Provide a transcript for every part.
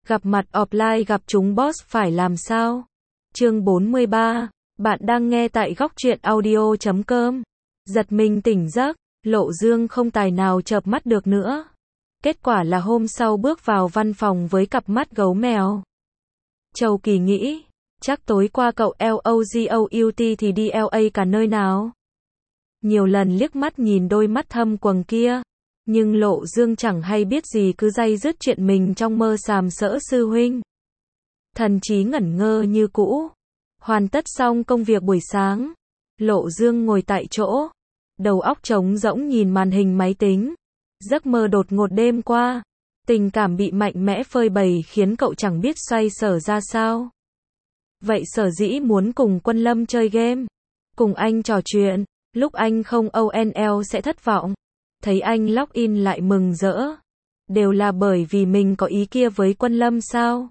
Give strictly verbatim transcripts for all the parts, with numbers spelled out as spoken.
Gặp mặt offline gặp chúng boss phải làm sao? Chương bốn mươi ba, bạn đang nghe tại góc truyện audio chấm com. Giật mình tỉnh giấc, Lộ Dương không tài nào chợp mắt được nữa. Kết quả là hôm sau bước vào văn phòng với cặp mắt gấu mèo. Châu Kỳ nghĩ, chắc tối qua cậu LOGOUT thì đi L A cả nơi nào. Nhiều lần liếc mắt nhìn đôi mắt thâm quầng kia, nhưng Lộ Dương chẳng hay biết gì cứ day dứt chuyện mình trong mơ sàm sỡ sư huynh. Thần trí ngẩn ngơ như cũ. Hoàn tất xong công việc buổi sáng, Lộ Dương ngồi tại chỗ, đầu óc trống rỗng nhìn màn hình máy tính. Giấc mơ đột ngột đêm qua, tình cảm bị mạnh mẽ phơi bày khiến cậu chẳng biết xoay sở ra sao. Vậy sở dĩ muốn cùng Quân Lâm chơi game, cùng anh trò chuyện, lúc anh không O N L sẽ thất vọng, thấy anh login lại mừng rỡ, đều là bởi vì mình có ý kia với Quân Lâm sao?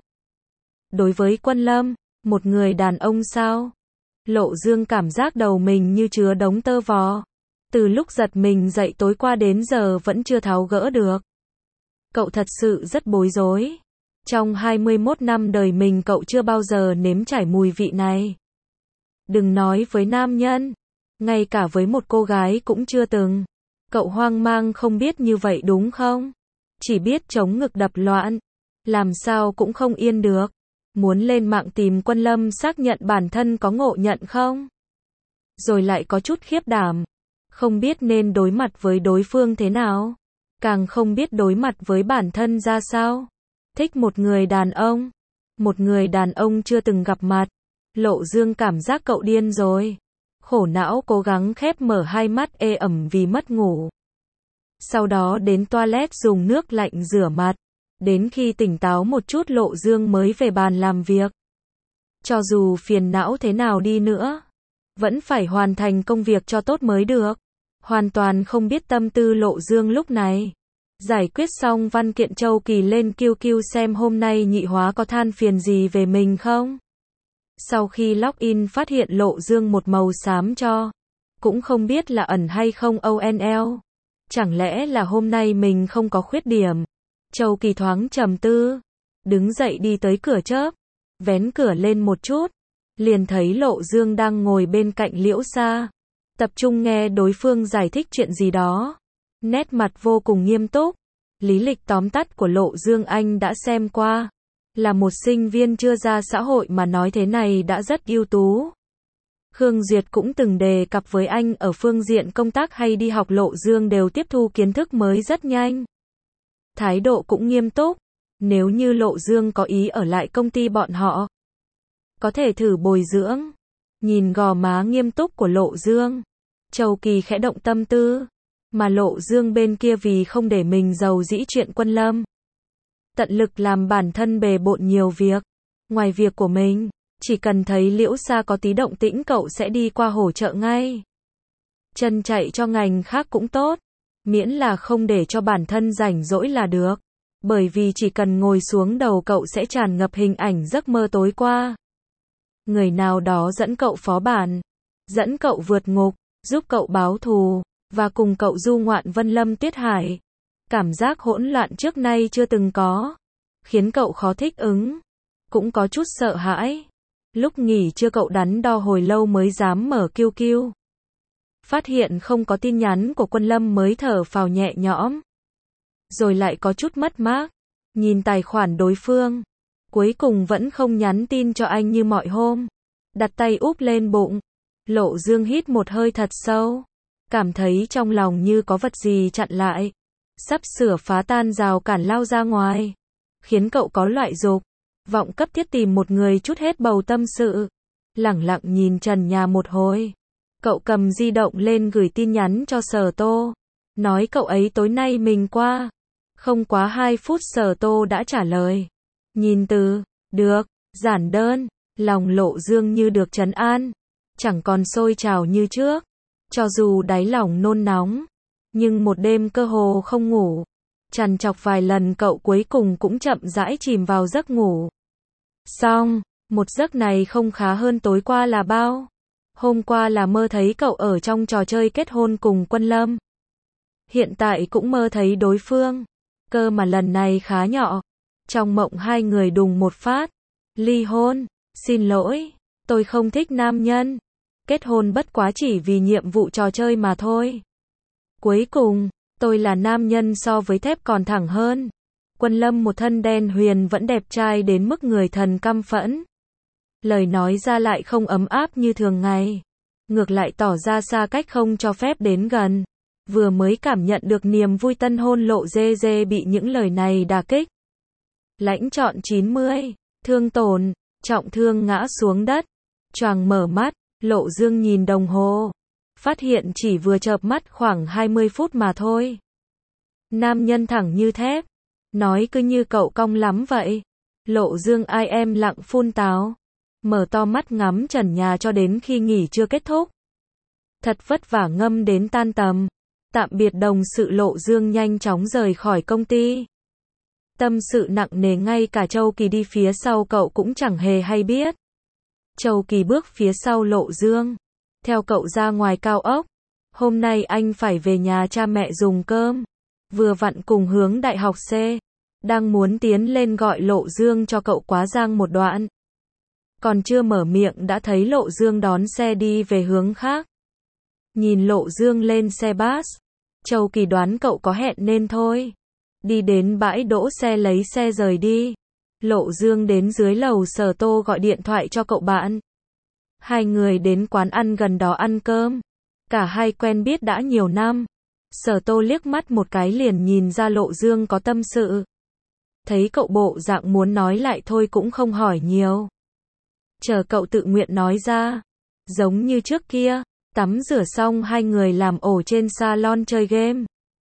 Đối với Quân Lâm, một người đàn ông sao? Lộ Dương cảm giác đầu mình như chứa đống tơ vò. Từ lúc giật mình dậy tối qua đến giờ vẫn chưa tháo gỡ được. Cậu thật sự rất bối rối. Trong hai mươi mốt năm đời mình cậu chưa bao giờ nếm trải mùi vị này. Đừng nói với nam nhân, ngay cả với một cô gái cũng chưa từng. Cậu hoang mang không biết như vậy đúng không? Chỉ biết chống ngực đập loạn, làm sao cũng không yên được. Muốn lên mạng tìm Quân Lâm xác nhận bản thân có ngộ nhận không? Rồi lại có chút khiếp đảm, không biết nên đối mặt với đối phương thế nào, càng không biết đối mặt với bản thân ra sao. Thích một người đàn ông, một người đàn ông chưa từng gặp mặt. Lộ Dương cảm giác cậu điên rồi. Khổ não cố gắng khép mở hai mắt ê ẩm vì mất ngủ. Sau đó đến toilet dùng nước lạnh rửa mặt. Đến khi tỉnh táo một chút Lộ Dương mới về bàn làm việc. Cho dù phiền não thế nào đi nữa, vẫn phải hoàn thành công việc cho tốt mới được. Hoàn toàn không biết tâm tư Lộ Dương lúc này. Giải quyết xong văn kiện Châu Kỳ lên Q Q xem hôm nay nhị hóa có than phiền gì về mình không. Sau khi login phát hiện Lộ Dương một màu xám cho. Cũng không biết là ẩn hay không O N L. Chẳng lẽ là hôm nay mình không có khuyết điểm. Châu Kỳ thoáng trầm tư, đứng dậy đi tới cửa chớp, vén cửa lên một chút, liền thấy Lộ Dương đang ngồi bên cạnh Liễu Sa, tập trung nghe đối phương giải thích chuyện gì đó, nét mặt vô cùng nghiêm túc. Lý lịch tóm tắt của Lộ Dương anh đã xem qua, là một sinh viên chưa ra xã hội mà nói thế này đã rất ưu tú. Khương Duyệt cũng từng đề cập với anh ở phương diện công tác hay đi học Lộ Dương đều tiếp thu kiến thức mới rất nhanh. Thái độ cũng nghiêm túc, nếu như Lộ Dương có ý ở lại công ty bọn họ, có thể thử bồi dưỡng. Nhìn gò má nghiêm túc của Lộ Dương, Châu Kỳ khẽ động tâm tư, mà Lộ Dương bên kia vì không để mình giàu dĩ chuyện Quân Lâm, tận lực làm bản thân bề bộn nhiều việc. Ngoài việc của mình, chỉ cần thấy Liễu Sa có tí động tĩnh cậu sẽ đi qua hỗ trợ ngay. Chân chạy cho ngành khác cũng tốt, miễn là không để cho bản thân rảnh rỗi là được. Bởi vì chỉ cần ngồi xuống đầu cậu sẽ tràn ngập hình ảnh giấc mơ tối qua. Người nào đó dẫn cậu phó bản, dẫn cậu vượt ngục, giúp cậu báo thù, và cùng cậu du ngoạn Vân Lâm Tuyết Hải. Cảm giác hỗn loạn trước nay chưa từng có, khiến cậu khó thích ứng, cũng có chút sợ hãi. Lúc nghỉ trưa cậu đắn đo hồi lâu mới dám mở Q Q. Phát hiện không có tin nhắn của Quân Lâm mới thở phào nhẹ nhõm. Rồi lại có chút mất mát, nhìn tài khoản đối phương, cuối cùng vẫn không nhắn tin cho anh như mọi hôm. Đặt tay úp lên bụng, Lộ Dương hít một hơi thật sâu, cảm thấy trong lòng như có vật gì chặn lại, sắp sửa phá tan rào cản lao ra ngoài, khiến cậu có loại dục vọng cấp thiết tìm một người chút hết bầu tâm sự. Lẳng lặng nhìn trần nhà một hồi, cậu cầm di động lên gửi tin nhắn cho Sở Tô, nói cậu ấy tối nay mình qua. Không quá hai phút Sở Tô đã trả lời. Nhìn từ, được, giản đơn, lòng Lộ Dương như được trấn an, chẳng còn sôi trào như trước. Cho dù đáy lòng nôn nóng, nhưng một đêm cơ hồ không ngủ, trằn trọc vài lần cậu cuối cùng cũng chậm rãi chìm vào giấc ngủ. Xong, một giấc này không khá hơn tối qua là bao. Hôm qua là mơ thấy cậu ở trong trò chơi kết hôn cùng Quân Lâm. Hiện tại cũng mơ thấy đối phương, cơ mà lần này khá nhỏ. Trong mộng hai người đùng một phát. Ly hôn. Xin lỗi, tôi không thích nam nhân. Kết hôn bất quá chỉ vì nhiệm vụ trò chơi mà thôi. Cuối cùng, tôi là nam nhân so với thép còn thẳng hơn. Quân Lâm một thân đen huyền vẫn đẹp trai đến mức người thần căm phẫn. Lời nói ra lại không ấm áp như thường ngày. Ngược lại tỏ ra xa cách không cho phép đến gần. Vừa mới cảm nhận được niềm vui tân hôn Lộ Dê Dê bị những lời này đả kích. Lãnh chọn chín mươi, thương tổn, trọng thương ngã xuống đất. Choàng mở mắt, Lộ Dương nhìn đồng hồ. Phát hiện chỉ vừa chợp mắt khoảng hai mươi phút mà thôi. Nam nhân thẳng như thép. Nói cứ như cậu cong lắm vậy. Lộ Dương ai em lặng phun táo. Mở to mắt ngắm trần nhà cho đến khi nghỉ chưa kết thúc. Thật vất vả ngâm đến tan tầm. Tạm biệt đồng sự Lộ Dương nhanh chóng rời khỏi công ty. Tâm sự nặng nề ngay cả Châu Kỳ đi phía sau cậu cũng chẳng hề hay biết. Châu Kỳ bước phía sau Lộ Dương. Theo cậu ra ngoài cao ốc. Hôm nay anh phải về nhà cha mẹ dùng cơm. Vừa vặn cùng hướng đại học C. Đang muốn tiến lên gọi Lộ Dương cho cậu quá giang một đoạn. Còn chưa mở miệng đã thấy Lộ Dương đón xe đi về hướng khác. Nhìn Lộ Dương lên xe bus. Châu Kỳ đoán cậu có hẹn nên thôi. Đi đến bãi đỗ xe lấy xe rời đi. Lộ Dương đến dưới lầu Sở Tô gọi điện thoại cho cậu bạn. Hai người đến quán ăn gần đó ăn cơm. Cả hai quen biết đã nhiều năm. Sở Tô liếc mắt một cái liền nhìn ra Lộ Dương có tâm sự. Thấy cậu bộ dạng muốn nói lại thôi cũng không hỏi nhiều. Chờ cậu tự nguyện nói ra. Giống như trước kia, tắm rửa xong hai người làm ổ trên salon chơi game.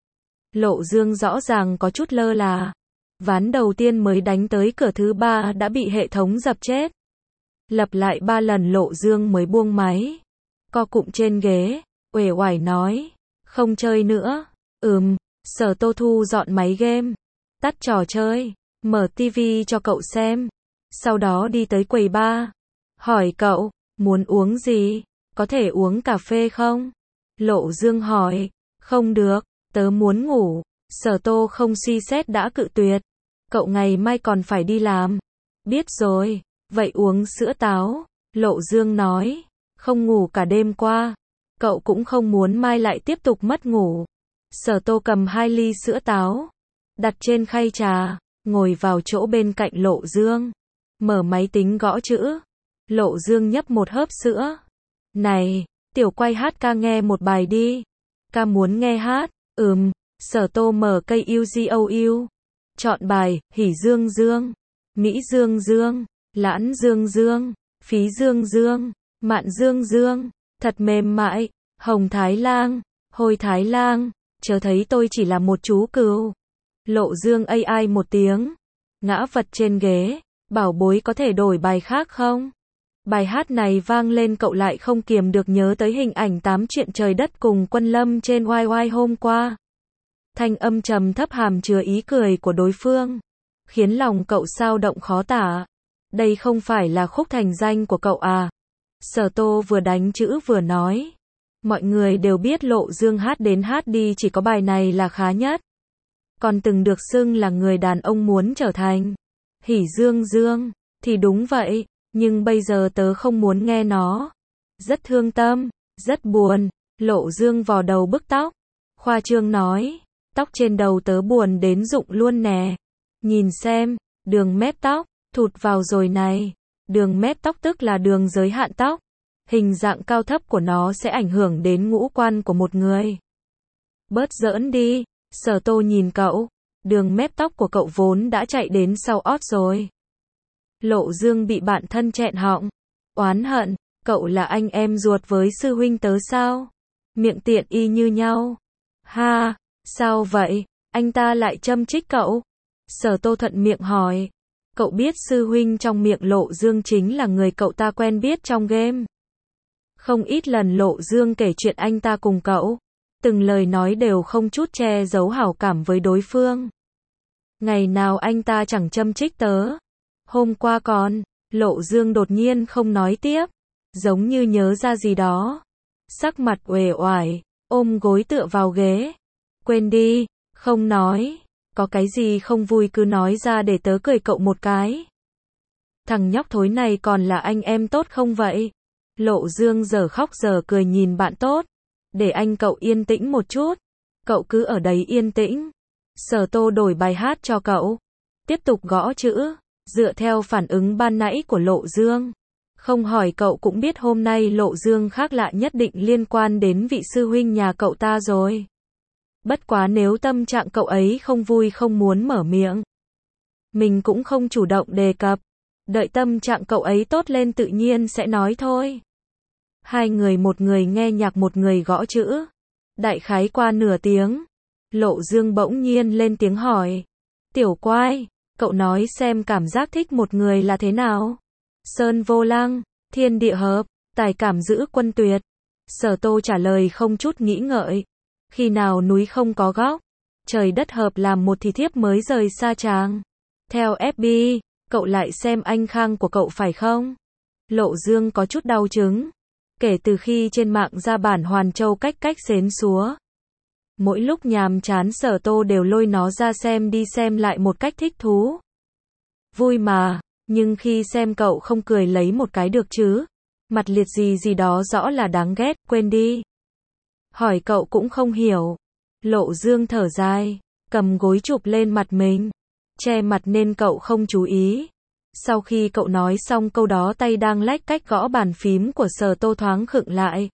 Lộ Dương rõ ràng có chút lơ là. Ván đầu tiên mới đánh tới cửa thứ ba đã bị hệ thống dập chết. Lặp lại ba lần Lộ Dương mới buông máy. Co cụm trên ghế, uể oải nói. Không chơi nữa. Ừm, Sở Tô thu dọn máy game. Tắt trò chơi. Mở tivi cho cậu xem. Sau đó đi tới quầy bar. Hỏi cậu, muốn uống gì? Có thể uống cà phê không? Lộ Dương hỏi. Không được, tớ muốn ngủ. Sở Tô không suy xét đã cự tuyệt. Cậu ngày mai còn phải đi làm. Biết rồi, vậy uống sữa táo. Lộ Dương nói. Không ngủ cả đêm qua. Cậu cũng không muốn mai lại tiếp tục mất ngủ. Sở Tô cầm hai ly sữa táo. Đặt trên khay trà. Ngồi vào chỗ bên cạnh Lộ Dương. Mở máy tính gõ chữ. Lộ Dương nhấp một hớp sữa. Này, tiểu quay hát ca nghe một bài đi. Ca muốn nghe hát. Ừm. Sở Tô mở cây u giê o u. Chọn bài, Hỉ Dương Dương. Mỹ Dương Dương. Lãn Dương Dương. Phí Dương Dương. Mạn Dương Dương. Thật mềm mại. Hồng Thái Lang. Hôi Thái Lang. Chớ thấy tôi chỉ là một chú cừu. Lộ Dương a i một tiếng. Ngã vật trên ghế. Bảo bối có thể đổi bài khác không? Bài hát này vang lên cậu lại không kiềm được nhớ tới hình ảnh tám chuyện trời đất cùng Quân Lâm trên oai oai hôm qua. Thanh âm trầm thấp hàm chứa ý cười của đối phương. Khiến lòng cậu xao động khó tả. Đây không phải là khúc thành danh của cậu à? Sở Tô vừa đánh chữ vừa nói. Mọi người đều biết Lộ Dương hát đến hát đi chỉ có bài này là khá nhất. Còn từng được xưng là người đàn ông muốn trở thành. Hỉ Dương Dương. Thì đúng vậy. Nhưng bây giờ tớ không muốn nghe nó. Rất thương tâm. Rất buồn. Lộ Dương vò đầu bức tóc. Khoa trương nói. Tóc trên đầu tớ buồn đến rụng luôn nè. Nhìn xem. Đường mép tóc. Thụt vào rồi này. Đường mép tóc tức là đường giới hạn tóc. Hình dạng cao thấp của nó sẽ ảnh hưởng đến ngũ quan của một người. Bớt giỡn đi. Sở Tô nhìn cậu. Đường mép tóc của cậu vốn đã chạy đến sau ót rồi. Lộ Dương bị bạn thân chẹn họng. Oán hận. Cậu là anh em ruột với sư huynh tớ sao? Miệng tiện y như nhau. Ha. Sao vậy? Anh ta lại châm chích cậu. Sở Tô thuận miệng hỏi. Cậu biết sư huynh trong miệng Lộ Dương chính là người cậu ta quen biết trong game. Không ít lần Lộ Dương kể chuyện anh ta cùng cậu. Từng lời nói đều không chút che giấu hảo cảm với đối phương. Ngày nào anh ta chẳng châm chích tớ. Hôm qua còn, Lộ Dương đột nhiên không nói tiếp. Giống như nhớ ra gì đó. Sắc mặt uể oải, ôm gối tựa vào ghế. Quên đi, không nói. Có cái gì không vui cứ nói ra để tớ cười cậu một cái. Thằng nhóc thối này còn là anh em tốt không vậy? Lộ Dương giờ khóc giờ cười nhìn bạn tốt. Để anh cậu yên tĩnh một chút. Cậu cứ ở đấy yên tĩnh. Sở Tô đổi bài hát cho cậu. Tiếp tục gõ chữ. Dựa theo phản ứng ban nãy của Lộ Dương. Không hỏi cậu cũng biết hôm nay Lộ Dương khác lạ nhất định liên quan đến vị sư huynh nhà cậu ta rồi. Bất quá nếu tâm trạng cậu ấy không vui không muốn mở miệng. Mình cũng không chủ động đề cập. Đợi tâm trạng cậu ấy tốt lên tự nhiên sẽ nói thôi. Hai người một người nghe nhạc một người gõ chữ. Đại khái qua nửa tiếng. Lộ Dương bỗng nhiên lên tiếng hỏi. Tiểu Quai, cậu nói xem cảm giác thích một người là thế nào? Sơn vô lăng, thiên địa hợp, tài cảm giữ quân tuyệt. Sở Tô trả lời không chút nghĩ ngợi. Khi nào núi không có góc, trời đất hợp làm một thì thiếp mới rời xa chàng. Theo ép bê, cậu lại xem anh Khang của cậu phải không? Lộ Dương có chút đau chứng. Kể từ khi trên mạng ra bản Hoàn Châu cách cách xến xúa. Mỗi lúc nhàm chán Sở Tô đều lôi nó ra xem đi xem lại một cách thích thú. Vui mà, nhưng khi xem cậu không cười lấy một cái được chứ. Mặt liệt gì gì đó rõ là đáng ghét, quên đi. Hỏi cậu cũng không hiểu. Lộ Dương thở dài, cầm gối chụp lên mặt mình. Che mặt nên cậu không chú ý. Sau khi cậu nói xong câu đó tay đang lách cách gõ bàn phím của Sở Tô thoáng khựng lại.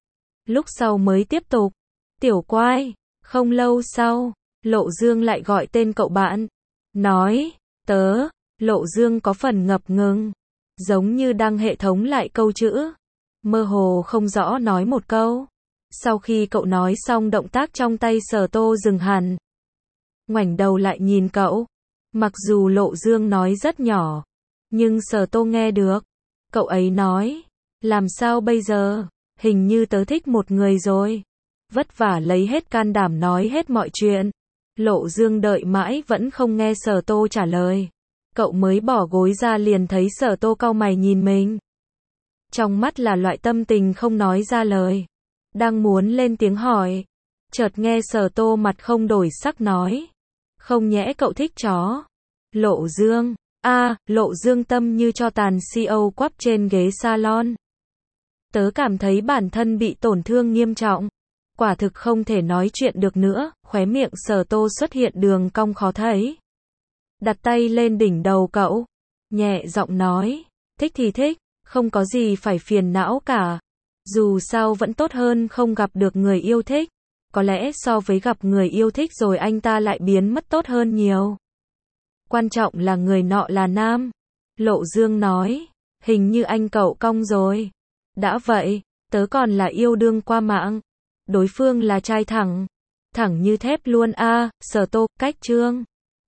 Lúc sau mới tiếp tục. Tiểu Quai, không lâu sau, Lộ Dương lại gọi tên cậu bạn. Nói, tớ, Lộ Dương có phần ngập ngừng. Giống như đang hệ thống lại câu chữ. Mơ hồ không rõ nói một câu. Sau khi cậu nói xong động tác trong tay Sở Tô dừng hẳn. Ngoảnh đầu lại nhìn cậu. Mặc dù Lộ Dương nói rất nhỏ. Nhưng Sở Tô nghe được. Cậu ấy nói. Làm sao bây giờ? Hình như tớ thích một người rồi. Vất vả lấy hết can đảm nói hết mọi chuyện. Lộ Dương đợi mãi vẫn không nghe Sở Tô trả lời. Cậu mới bỏ gối ra liền thấy Sở Tô cau mày nhìn mình. Trong mắt là loại tâm tình không nói ra lời. Đang muốn lên tiếng hỏi. Chợt nghe Sở Tô mặt không đổi sắc nói. Không nhẽ cậu thích chó. Lộ Dương. a à, Lộ Dương tâm như cho tàn xê e ô quắp trên ghế salon. Tớ cảm thấy bản thân bị tổn thương nghiêm trọng. Quả thực không thể nói chuyện được nữa. Khóe miệng Sở Tô xuất hiện đường cong khó thấy. Đặt tay lên đỉnh đầu cậu. Nhẹ giọng nói. Thích thì thích. Không có gì phải phiền não cả. Dù sao vẫn tốt hơn không gặp được người yêu thích. Có lẽ so với gặp người yêu thích rồi anh ta lại biến mất tốt hơn nhiều. Quan trọng là người nọ là nam. Lộ Dương nói. Hình như anh cậu cong rồi. Đã vậy, tớ còn là yêu đương qua mạng. Đối phương là trai thẳng. Thẳng như thép luôn a. À, Sở Tô, cách chương.